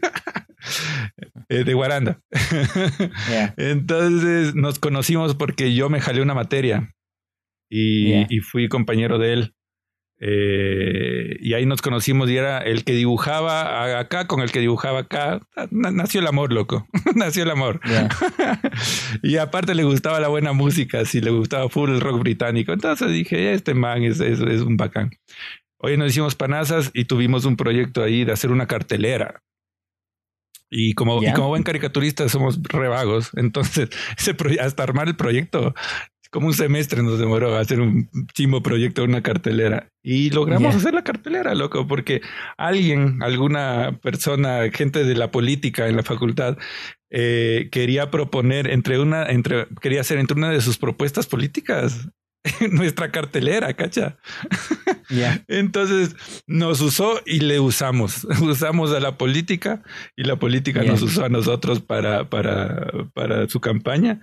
De Guaranda. Yeah. Entonces nos conocimos porque yo me jalé una materia y, yeah. y fui compañero de él. Eh, y ahí nos conocimos y era el que dibujaba acá con el que dibujaba acá. Nació el amor, loco. Nació el amor. Yeah. Y aparte le gustaba la buena música, así le gustaba full el rock británico. Entonces dije, este man es, es, es un bacán. Hoy nos hicimos panazas y tuvimos un proyecto ahí de hacer una cartelera. Y como, yeah. y como buen caricaturista somos re vagos. Entonces, ese hasta armar el proyecto, como un semestre nos demoró hacer un chimo proyecto de una cartelera. Y logramos yeah. hacer la cartelera, loco, porque alguien, alguna persona, gente de la política en la facultad, eh, quería proponer entre una, entre, quería hacer entre una de sus propuestas políticas nuestra cartelera, ¿cacha? Yeah. Entonces nos usó y le usamos. Usamos a la política y la política yeah. nos usó a nosotros para, para, para su campaña.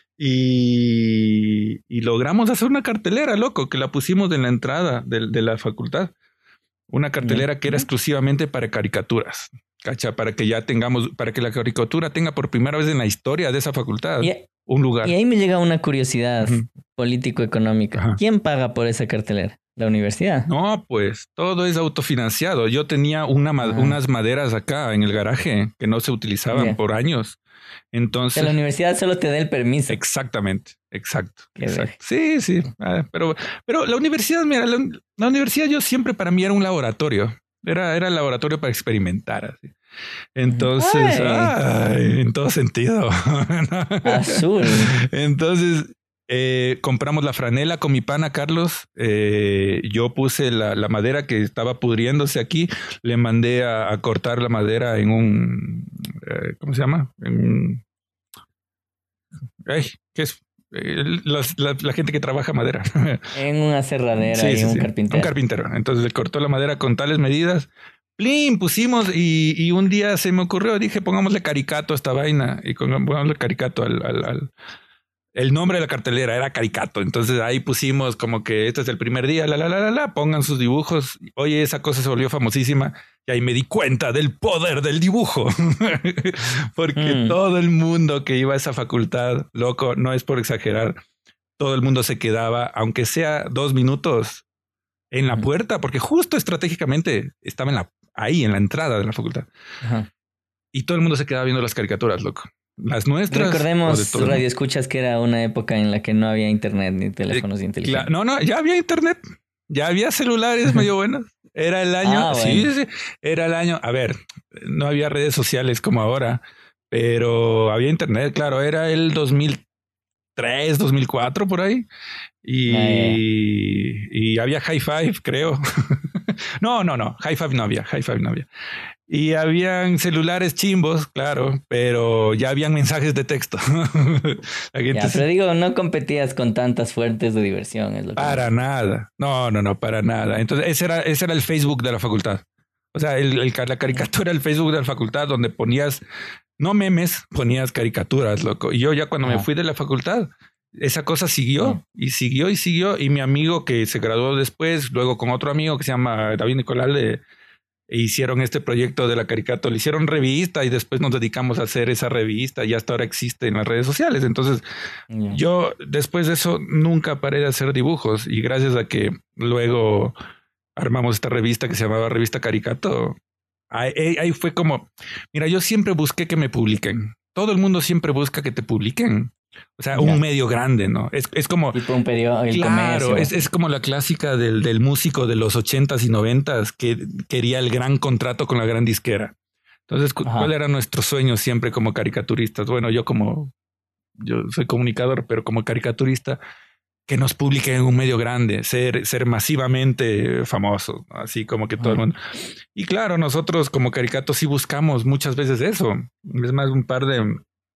Y, y logramos hacer una cartelera, loco, que la pusimos en la entrada de, de la facultad. Una cartelera yeah. que era exclusivamente para caricaturas. ¿Cacha? Para que ya tengamos, para que la caricatura tenga por primera vez en la historia de esa facultad yeah. un lugar. Y ahí me llega una curiosidad uh-huh. político-económica. Ajá. ¿Quién paga por esa cartelera? ¿La universidad? No, pues todo es autofinanciado. Yo tenía una ma- ah. unas maderas acá en el garaje que no se utilizaban yeah. por años. Entonces, o sea, la universidad solo te da el permiso. Exactamente, exacto. exacto. Sí, sí. Ah, pero, pero la universidad, mira, la, la universidad yo siempre para mí era un laboratorio. Era, era el laboratorio para experimentar. Así. Entonces, ay. Ay, en todo sentido. Azul. Entonces, eh, compramos la franela con mi pana Carlos. Eh, yo puse la, la madera que estaba pudriéndose aquí. Le mandé a, a cortar la madera en un... Eh, ¿Cómo se llama? En un... Ay, ¿qué es? Eh, la, la, la gente que trabaja madera. En una cerradera sí, y sí, un sí. carpintero. Un carpintero. Entonces le cortó la madera con tales medidas. ¡Plin! Pusimos y, y un día se me ocurrió, dije, pongámosle caricato a esta vaina. Y pongámosle caricato al, al, al... El nombre de la cartelera era Caricato. Entonces ahí pusimos como que este es el primer día, la, la, la, la, la, pongan sus dibujos. Oye, esa cosa se volvió famosísima. Y ahí me di cuenta del poder del dibujo. Porque mm. todo el mundo que iba a esa facultad, loco, no es por exagerar, todo el mundo se quedaba, aunque sea dos minutos, en la Ujú. puerta, porque justo estratégicamente estaba en la, ahí, en la entrada de la facultad. Ajá. Y todo el mundo se quedaba viendo las caricaturas, loco. Las nuestras o de Recordemos, todo el mundo. Radio Escuchas, que era una época en la que no había internet ni teléfonos Eh, inteligentes. cla- no, no, ya había internet, ya había celulares medio buenos. Era el año, Ah, sí, bueno. sí, era el año. A ver, no había redes sociales como ahora, pero había internet, claro, era el dos mil tres, dos mil cuatro por ahí. Ah, ya. Y, y había High Five, creo. no, no, no, High Five no había, High Five no había. Y habían celulares chimbos, claro, pero ya habían mensajes de texto. La gente Ya, se- pero digo, no competías con tantas fuentes de diversión, es lo que Para nada. No, no, no, para nada. Entonces, ese era, ese era el Facebook de la facultad. O sea, el, el- la caricatura, el Facebook de la facultad, donde ponías, no memes, ponías caricaturas, loco. Y yo ya cuando me Ajá. fui de la facultad, esa cosa siguió y siguió y siguió. Y mi amigo que se graduó después, luego con otro amigo que se llama David Nicolás, le hicieron este proyecto de la caricatura, le hicieron revista y después nos dedicamos a hacer esa revista y hasta ahora existe en las redes sociales. Entonces, Ya. yo después de eso nunca paré de hacer dibujos y gracias a que luego armamos esta revista que se llamaba Revista Caricato, ahí, ahí- ahí fue como, mira, yo siempre busqué que me publiquen. Todo el mundo siempre busca que te publiquen. O sea, Ya. un medio grande, ¿no? Es, es como, Tipo un periodo, el claro, comercio. es, es como la clásica del, del músico de los ochentas y noventas que quería el gran contrato con la gran disquera. Entonces, cu- Ajá. ¿cuál era nuestro sueño siempre como caricaturistas? Bueno, yo como, yo soy comunicador, pero como caricaturista, que nos publiquen en un medio grande, ser, ser masivamente famosos, ¿no? Así como que todo el Ajá. mundo. Y claro, nosotros como caricatos sí buscamos muchas veces eso. Es más, un par de...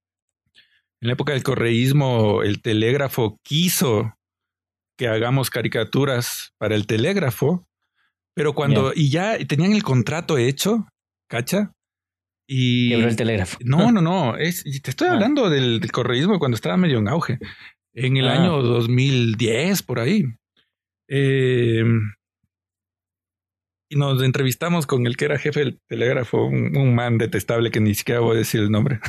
En la época del correísmo, el telégrafo quiso que hagamos caricaturas para el telégrafo, pero cuando... Ya. Y ya tenían el contrato hecho, ¿cacha? Quebró el Y... telégrafo. No, no, no. Es, y te estoy Ah. hablando del, del correísmo cuando estaba medio en auge. En el Ah. año dos mil diez, por ahí. Eh, y nos entrevistamos con el que era jefe del telégrafo, un, un man detestable que ni siquiera voy a decir el nombre.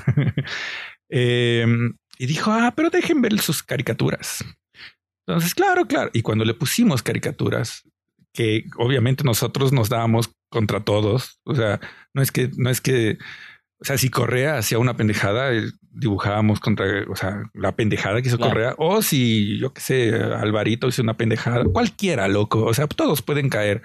Eh, y dijo, ah, pero dejen ver sus caricaturas. Entonces, claro, claro. Y cuando le pusimos caricaturas, que obviamente nosotros nos dábamos contra todos, o sea, no es que, no es que, o sea, si Correa hacía una pendejada, eh, dibujábamos contra, o sea, la pendejada que hizo Claro. Correa, o si, yo qué sé, Alvarito hizo una pendejada, cualquiera, loco, o sea, todos pueden caer.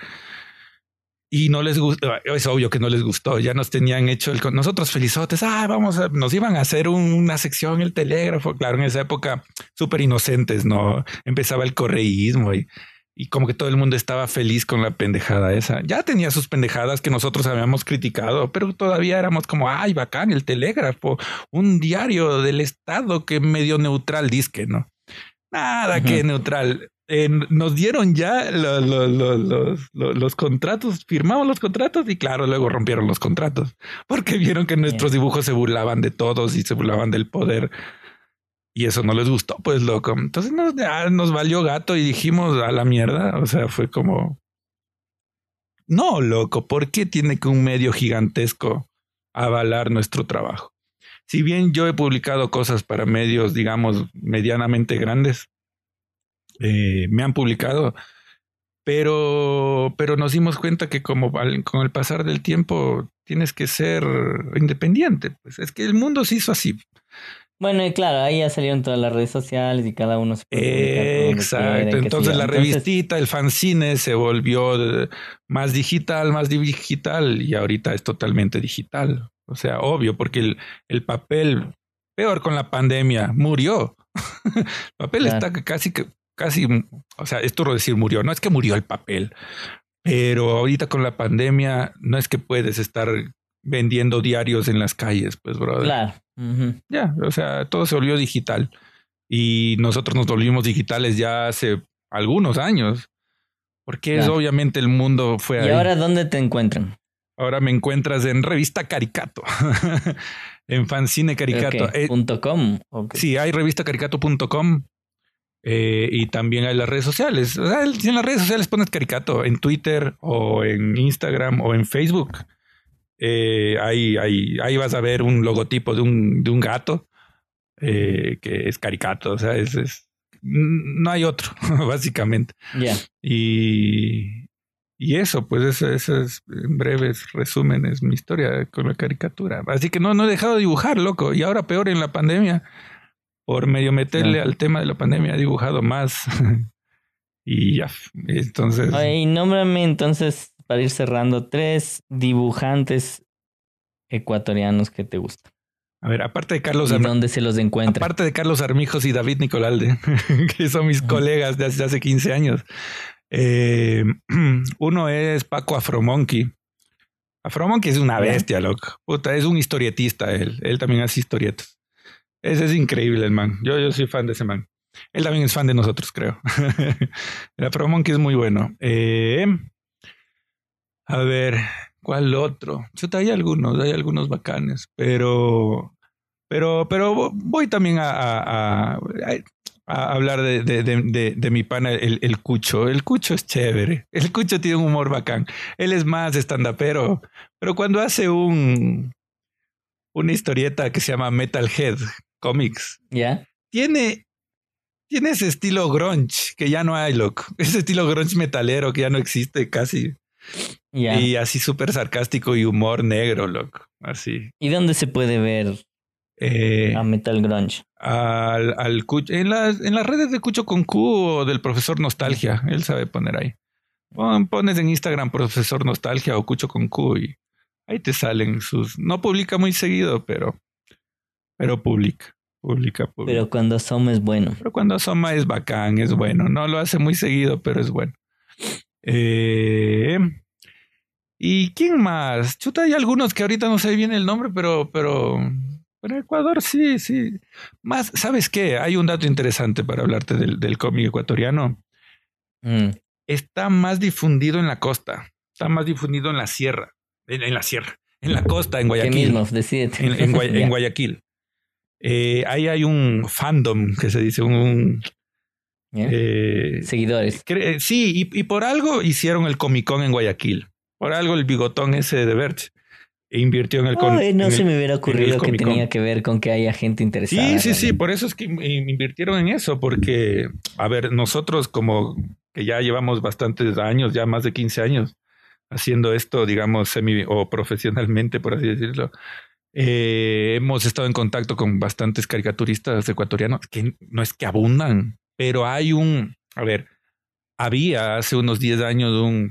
Y no les gustó, es obvio que no les gustó, ya nos tenían hecho el, nosotros felizotes, ah, vamos a, nos iban a hacer un, una sección, el telégrafo, claro, en esa época súper inocentes, ¿no? Empezaba el correísmo y, y como que todo el mundo estaba feliz con la pendejada esa. Ya tenía sus pendejadas que nosotros habíamos criticado, pero todavía éramos como, ay, bacán, el telégrafo, un diario del Estado que medio neutral disque, ¿no? Nada Ujú. que neutral. Eh, nos dieron ya lo- lo- lo- los, los, los contratos, firmamos los contratos y claro, luego rompieron los contratos porque vieron que nuestros dibujos se burlaban de todos y se burlaban del poder y eso no les gustó, pues loco. Entonces nos, ya nos valió gato y dijimos a la mierda. O sea, fue como, no, loco, ¿por qué tiene que un medio gigantesco avalar nuestro trabajo? Si bien yo he publicado cosas para medios, digamos, medianamente grandes, eh, me han publicado, pero, pero nos dimos cuenta que como al, con el pasar del tiempo tienes que ser independiente. Pues es que el mundo se hizo así. Bueno, y claro, ahí ya salieron todas las redes sociales y cada uno se puede publicar por donde quiera, Exacto. y qué sé Entonces yo. la Entonces, revistita, el fanzine se volvió de- más digital, más digital y ahorita es totalmente digital. O sea, obvio, porque el, el papel, peor con la pandemia, murió. El papel claro. está casi que casi, o sea, esto lo decir murió, no es que murió el papel, pero ahorita con la pandemia no es que puedes estar vendiendo diarios en las calles, pues, brother. Claro. Ujú. Ya, o sea, todo se volvió digital y nosotros nos volvimos digitales ya hace algunos años, porque es Claro. obviamente el mundo fue ¿Y ahí. ahora dónde te encuentran? Ahora me encuentras en Revista Caricato, en Fanzine Caricato. ¿Qué? Eh, ¿Punto com? ¿O qué? sí, hay revista caricato punto com. Eh, y también hay las redes sociales. O sea, si en las redes sociales pones Caricato, en Twitter o en Instagram o en Facebook, eh, ahí, ahí, ahí vas a ver un logotipo de un, de un gato eh, que es Caricato. O sea, es, es, no hay otro, básicamente. Ya. Yeah. Y, y eso, pues eso, eso es en breves resúmenes mi historia con la caricatura. Así que no, no he dejado de dibujar, loco. Y ahora peor en la pandemia, por medio meterle no. al tema de la pandemia, he dibujado más. Y ya, entonces... Oye, y nómbrame entonces, para ir cerrando, tres dibujantes ecuatorianos que te gustan. A ver, aparte de Carlos... ¿Y Ar... dónde se los encuentra? Aparte de Carlos Armijos y David Nicolalde, que son mis uh-huh. colegas de hace, de hace quince años. Eh, uno es Paco Afromonkey. Afromonkey es una bestia, loco. Puta, es un historietista él. Él también hace historietas. Ese es increíble el man. Yo, yo soy fan de ese man. Él también es fan de nosotros, creo. El Afromonkey es muy bueno. Eh, a ver, ¿cuál otro? Chuta, hay algunos, hay algunos bacanes, pero, pero, pero voy también a, a, a, a hablar de, de, de, de, de mi pana, el, el Cucho. El Cucho es chévere. El Cucho tiene un humor bacán. Él es más stand-upero, pero cuando hace un una historieta que se llama Metalhead Comics, ¿ya? Yeah. Tiene Tiene ese estilo grunge que ya no hay, loco. Ese estilo grunge metalero que ya no existe casi. Yeah. Y así súper sarcástico y humor negro, loco. Así. ¿Y dónde se puede ver eh, a Metal Grunge? Al, al en, las, en las redes de Cucho con Q o del Profesor Nostalgia. Él sabe poner ahí. Pon, pones en Instagram Profesor Nostalgia o Cucho con Q y ahí te salen sus... No publica muy seguido, pero, pero publica. Publica, publica. Pero cuando asoma es bueno. Pero cuando asoma es bacán, es bueno. No lo hace muy seguido, pero es bueno. Eh, ¿Y quién más? Chuta, hay algunos que ahorita no sé bien el nombre, pero, pero, pero Ecuador sí, sí. Más, ¿sabes qué? Hay un dato interesante para hablarte del, del cómic ecuatoriano. Mm. Está más difundido en la costa. Está más difundido en la sierra. En, en la sierra. En la costa, en Guayaquil. ¿Qué mismo? Decídete. En, en, Guay, en Guayaquil. Eh, ahí hay un fandom que se dice, un... Yeah. Eh, Seguidores. Cre sí, y, y por algo hicieron el Comic Con en Guayaquil. Por algo el bigotón ese de Berch e invirtió en el... Oh, no en se el, me hubiera ocurrido que tenía que ver con que haya gente interesada. Sí, sí, realmente. sí, por eso es que invirtieron en eso, porque, a ver, nosotros como que ya llevamos bastantes años, ya más de quince años, haciendo esto, digamos, semi o profesionalmente, por así decirlo. Eh, hemos estado en contacto con bastantes caricaturistas ecuatorianos que no es que abundan, pero hay un, a ver, había hace unos diez años un,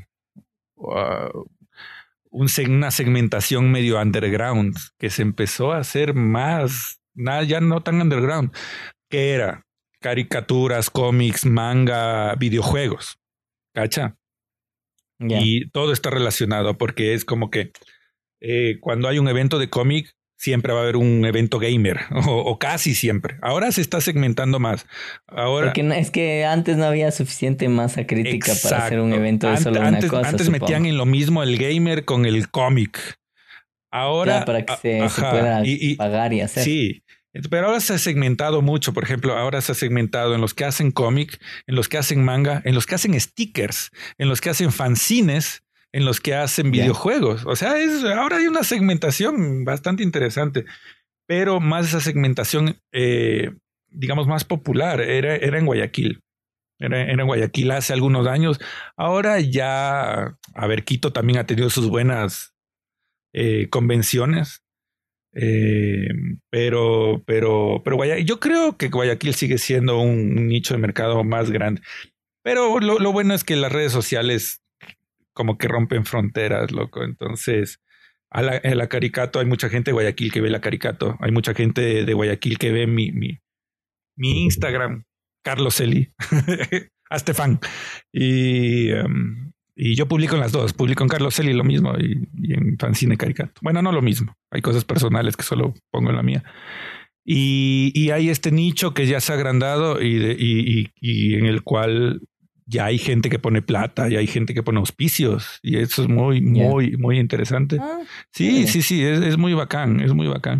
uh, un una segmentación medio underground que se empezó a hacer más, nada, ya no tan underground, que era caricaturas, cómics, manga, videojuegos, ¿cacha? Yeah. Y todo está relacionado porque es como que Eh, cuando hay un evento de cómic, siempre va a haber un evento gamer, o, o casi siempre. Ahora se está segmentando más. Ahora, porque no, es que antes no había suficiente masa crítica exacto. para hacer un evento de Ant solo antes, una cosa. Antes supongo. metían en lo mismo el gamer con el cómic. Ahora... Ya, para que se, ajá, se pueda y, y, pagar y hacer. Sí, pero ahora se ha segmentado mucho. Por ejemplo, ahora se ha segmentado en los que hacen cómic, en los que hacen manga, en los que hacen stickers, en los que hacen fanzines, en los que hacen videojuegos. Yeah. O sea, es, ahora hay una segmentación bastante interesante, pero más esa segmentación, eh, digamos, más popular, era, era en Guayaquil. Era, era en Guayaquil hace algunos años. Ahora ya, a ver, Quito también ha tenido sus buenas eh, convenciones, eh, pero, pero, pero Guayaquil, yo creo que Guayaquil sigue siendo un, un nicho de mercado más grande. Pero lo, lo bueno es que las redes sociales como que rompen fronteras, loco. Entonces, a la, a la Caricato hay mucha gente de Guayaquil que ve la Caricato. Hay mucha gente de, de Guayaquil que ve mi, mi, mi Instagram, Carlos Eli, a Estefan. Y, um, y yo publico en las dos. Publico en Carlos Eli lo mismo y, y en Fanzine Caricato. Bueno, no lo mismo. Hay cosas personales que solo pongo en la mía. Y, y hay este nicho que ya se ha agrandado y, de, y, y, y en el cual... ya hay gente que pone plata, ya hay gente que pone auspicios y eso es muy, yeah. muy, muy interesante. Ah, sí, yeah. sí, sí, es, es muy bacán, es muy bacán.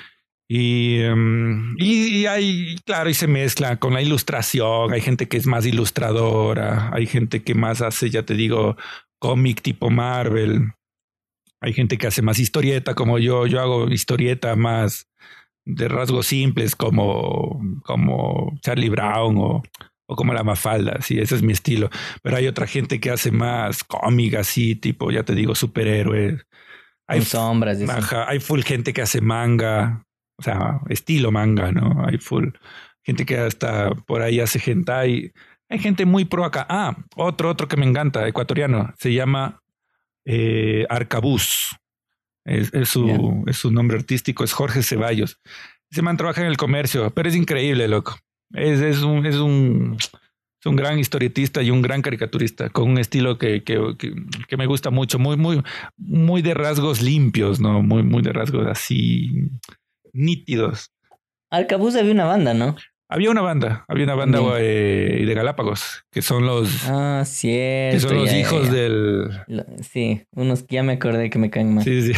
Y, um, y, y hay, claro, y se mezcla con la ilustración. Hay gente que es más ilustradora, hay gente que más hace, ya te digo, cómic tipo Marvel. Hay gente que hace más historieta como yo, yo hago historieta más, de rasgos simples como, como Charlie Brown o, o como la Mafalda, sí, ese es mi estilo. Pero hay otra gente que hace más cómic así, tipo, ya te digo, superhéroes. Hay Con sombras. ajá, hay full gente que hace manga, o sea, estilo manga, ¿no? Hay full gente que hasta por ahí hace hentai. Hay gente muy pro acá. Ah, otro, otro que me encanta, ecuatoriano, se llama eh, Arcabuz. Es, es, su, yeah. es su nombre artístico, es Jorge Ceballos. Ese man trabaja en el comercio, pero es increíble, loco. Es, es, un, es, un, es un gran historietista y un gran caricaturista con un estilo que, que, que, que me gusta mucho, muy, muy, muy de rasgos limpios, ¿no? Muy, muy de rasgos así nítidos. Arcabuz había una banda, ¿no? Había una banda, había una banda eh, de Galápagos, que son los... Ah, cierto. Que son los ya, hijos ya, ya. del... Sí, unos que ya me acordé que me caen mal. Sí, sí.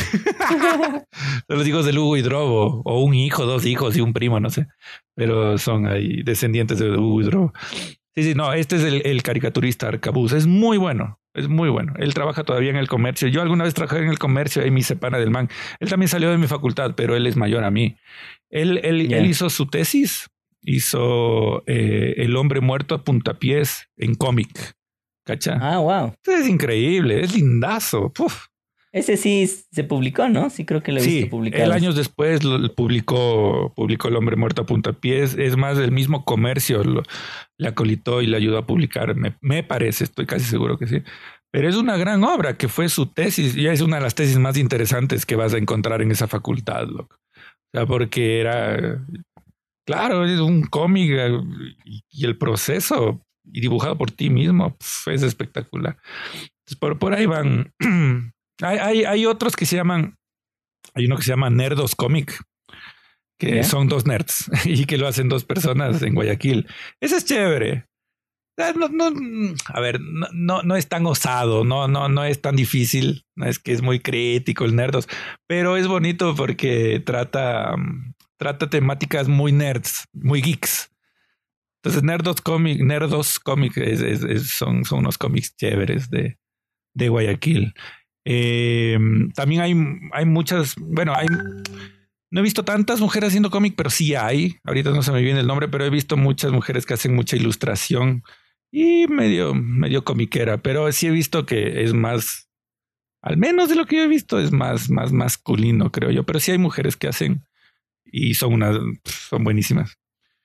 Son los hijos del Hugo y Drobo, o un hijo, dos hijos y un primo, no sé. Pero son ahí descendientes de Hugo y Drobo. Sí, sí, no, este es el, el caricaturista Arcabuz. Es muy bueno, es muy bueno. Él trabaja todavía en el comercio. Yo alguna vez trabajé en el comercio y me hice pana del man. Él también salió de mi facultad, pero él es mayor a mí. Él, él, yeah. él hizo su tesis. Hizo eh, El hombre muerto a puntapiés en cómic. ¿Cacha? Ah, wow. Es increíble, es lindazo. Puf. Ese sí se publicó, ¿no? Sí, creo que lo he sí, visto publicado. Él años después lo, publicó, publicó El hombre muerto a puntapiés. Es más, el mismo comercio lo, le acolitó y le ayudó a publicar. Me, me parece, estoy casi seguro que sí. Pero es una gran obra que fue su tesis. Y es una de las tesis más interesantes que vas a encontrar en esa facultad, loco. O sea, porque era... Claro, es un cómic y el proceso y dibujado por ti mismo pf, es espectacular. Entonces, por, por ahí van. hay, hay, hay otros que se llaman, hay uno que se llama Nerdos Comic, que ¿yeah? son dos nerds y que lo hacen dos personas en Guayaquil. Ese es chévere. No, no, a ver, no, no, no es tan osado, no, no, no es tan difícil, no es que es muy crítico el Nerdos, pero es bonito porque trata... Trata temáticas muy nerds, muy geeks. Entonces, Nerdos Comic, Nerdos Comic es, es, es, son, son unos cómics chéveres de, de Guayaquil. Eh, también hay, hay muchas, bueno, hay, no he visto tantas mujeres haciendo cómic, pero sí hay. Ahorita no se me viene el nombre, pero he visto muchas mujeres que hacen mucha ilustración y medio, medio comiquera. Pero sí he visto que es más, al menos de lo que yo he visto, es más, más masculino, creo yo. Pero sí hay mujeres que hacen y son unas, son buenísimas.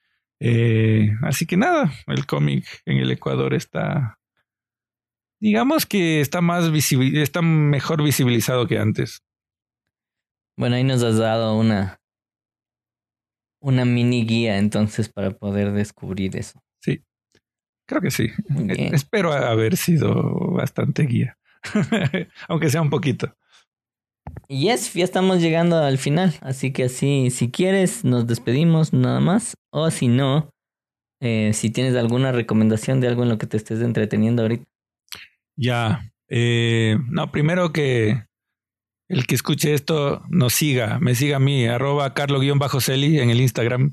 Eh, así que nada, el cómic en el Ecuador está, digamos que está más visible, está mejor visibilizado que antes. Bueno, ahí nos has dado una, una mini guía entonces para poder descubrir eso. Sí, creo que sí. Espero haber sido bastante guía, aunque sea un poquito. Y yes, ya estamos llegando al final, así que así, si quieres, nos despedimos nada más, o si no, eh, si tienes alguna recomendación de algo en lo que te estés entreteniendo ahorita. Ya, eh, no, primero que el que escuche esto nos siga, me siga a mí, arroba carlo-celi en el Instagram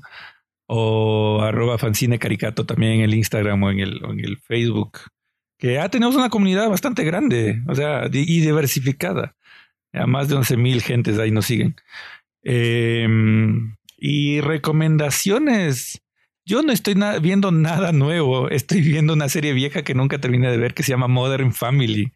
o arroba fanzine caricato también en el Instagram o en el, o en el Facebook, que ya tenemos una comunidad bastante grande, o sea, y diversificada. A más de once mil gentes ahí nos siguen. Eh, y recomendaciones. Yo no estoy na- viendo nada nuevo. Estoy viendo una serie vieja que nunca terminé de ver que se llama Modern Family.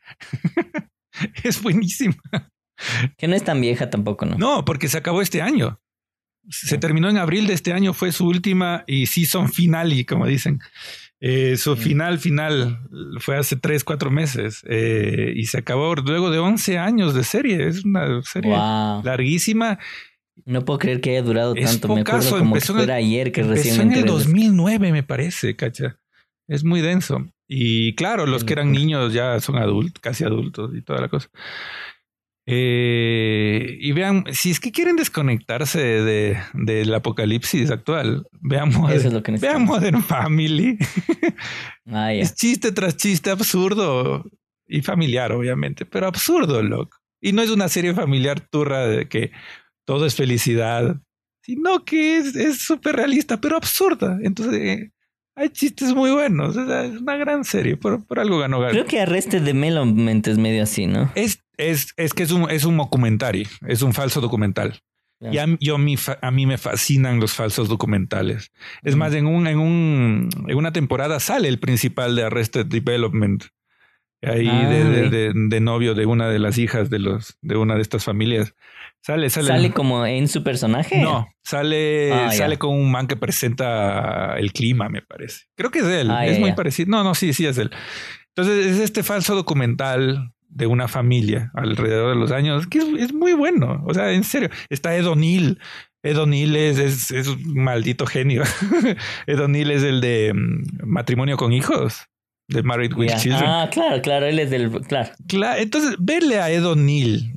Es buenísima. Que no es tan vieja tampoco, ¿no? No, porque se acabó este año. Se no. terminó en abril de este año. Fue su última y season finale, como dicen. Eh, su sí. final final fue hace tres, cuatro meses eh, y se acabó luego de once años de serie. Es una serie wow. larguísima. No puedo creer que haya durado es tanto. Me acuerdo como que fuera el, ayer que recién me enteré. Empezó en el dos mil nueve, me parece, cacha. Es muy denso. Y claro, los que eran niños ya son adultos, casi adultos y toda la cosa. Eh, y vean, si es que quieren desconectarse de, de, del apocalipsis actual, vean, Modern, es lo que vean Modern Family. Ah, yeah. Es chiste tras chiste absurdo y familiar, obviamente, pero absurdo, loco. Y no es una serie familiar turra de que todo es felicidad, sino que es súper realista, pero absurda. Entonces, eh, hay chistes muy buenos. O sea, es una gran serie. Por, por algo ganó. Creo que Arrested Development es medio así, ¿no? Es, es, es que es un, es un documentary. Es un falso documental. Claro. Y a, yo, mi, a mí me fascinan los falsos documentales. Es más, en un, en un, en una temporada sale el principal de Arrested Development. Ahí ah, de, de, de, de novio de una de las hijas de los, de una de estas familias. Sale, sale. ¿Sale como en su personaje? No, sale, ah, sale con un man que presenta el clima, me parece. Creo que es él. Ah, es ya, muy ya. parecido. No, no, sí, sí es él. Entonces, es este falso documental de una familia alrededor de los años, que es, es muy bueno. O sea, en serio, está Ed O'Neill. Ed O'Neill es, es, es un maldito genio. Ed O'Neill es el de um, Matrimonio con Hijos, de Married with yeah. Children. Ah, claro, claro, él es del... Claro. claro entonces, verle a Ed O'Neill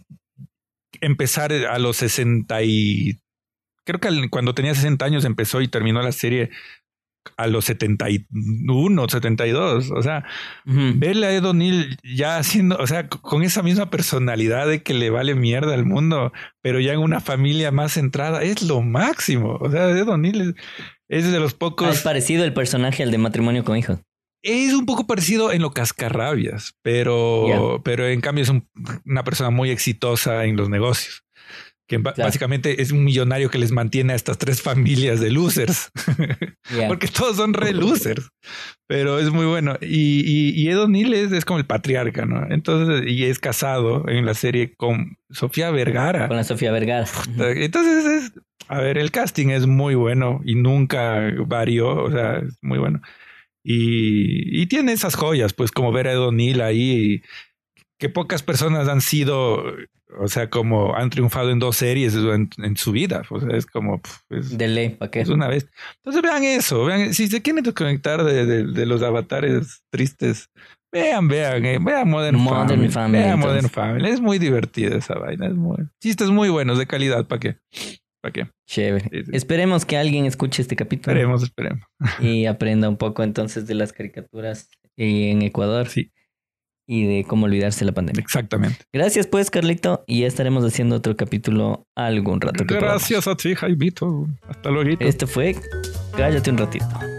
empezar a los sesenta y... Creo que cuando tenía sesenta años empezó y terminó la serie a los setenta y uno, setenta y dos. O sea, uh-huh. verle a Ed O'Neill ya haciendo, o sea, con esa misma personalidad de que le vale mierda al mundo, pero ya en una familia más centrada, es lo máximo. O sea, Ed O'Neill es, es de los pocos... Ah, es parecido el personaje al de Matrimonio con Hijos. Es un poco parecido en lo cascarrabias, pero, yeah. pero en cambio es un, una persona muy exitosa en los negocios. Que claro. básicamente es un millonario que les mantiene a estas tres familias de losers. Yeah. Porque todos son re losers. Pero es muy bueno. Y, y, y Ed O'Neill es, es como el patriarca, ¿no? Entonces, y es casado en la serie con Sofía Vergara. Con la Sofía Vergara. Entonces, es, a ver, el casting es muy bueno y nunca varió. O sea, es muy bueno. Y, y tiene esas joyas, pues como ver a Ed O'Neill ahí, y que pocas personas han sido... O sea, como han triunfado en dos series en, en su vida. O sea, es como... Es, de ley, ¿para qué? Es una vez. Entonces vean eso. Vean, si se quieren desconectar de, de, de los avatares tristes, vean, vean. Eh, vean Modern, Modern Family. Family vean entonces. Modern Family. Es muy divertida esa vaina. Es muy... Chistes muy buenos, de calidad. ¿Para qué? ¿Para qué? Chévere. Sí, sí. Esperemos que alguien escuche este capítulo. Esperemos, esperemos. Y aprenda un poco entonces de las caricaturas en Ecuador. Sí. Y de cómo olvidarse de la pandemia. Exactamente. Gracias pues, Carlito. Y ya estaremos haciendo otro capítulo algún rato. Que Gracias podamos. A ti, Jaimito. Hasta luego. Esto fue Cállate un ratito.